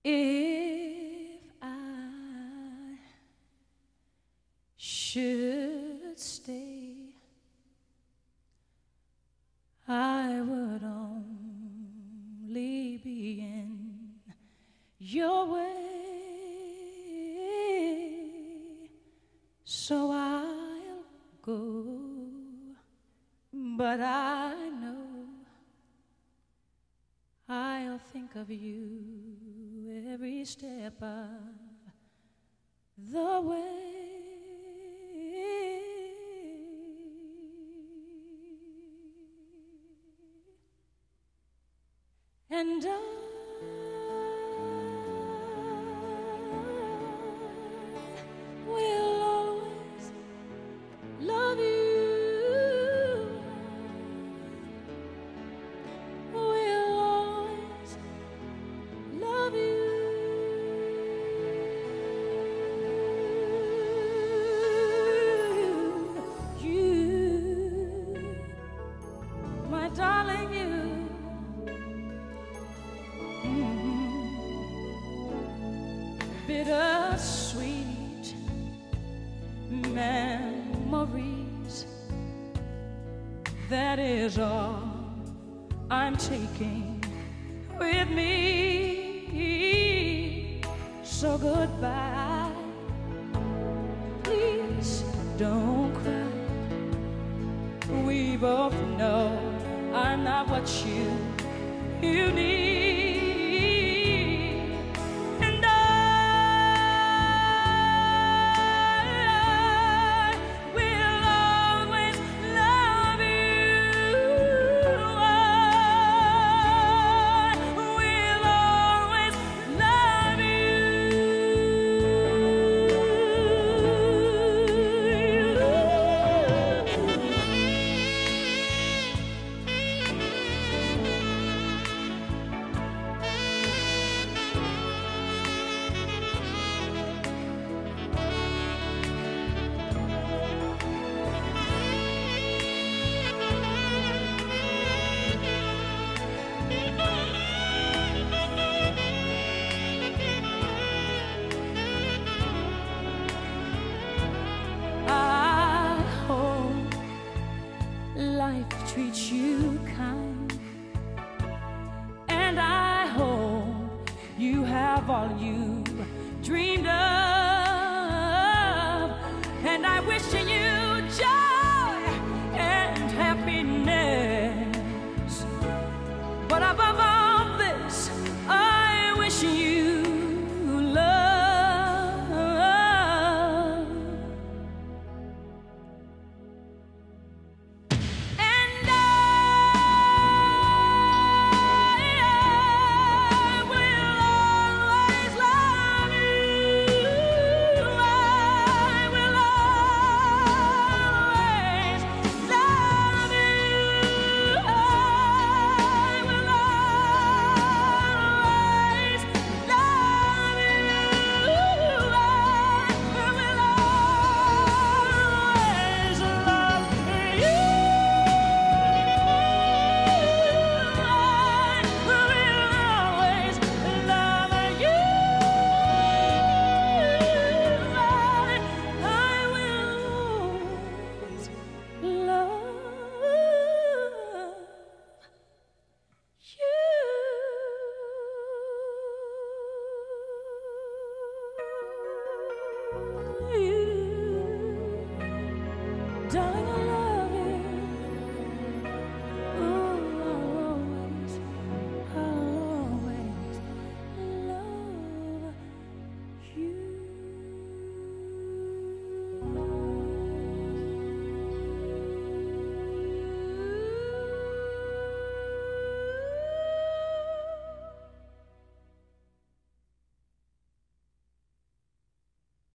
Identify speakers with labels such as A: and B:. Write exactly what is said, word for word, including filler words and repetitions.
A: If I should stay, I would only be in your way, so I'll go. But I know I'll think of you every step of the way. And I will always love you. Will always love you. You, my darling, you. Bittersweet memories, that is all I'm taking with me. So goodbye, please don't cry. We both know I'm not what you, you need. Life treats you kind, and I hope you have all you dreamed of, and I wish you joy and happiness. But above all this, I wish you love. Darling,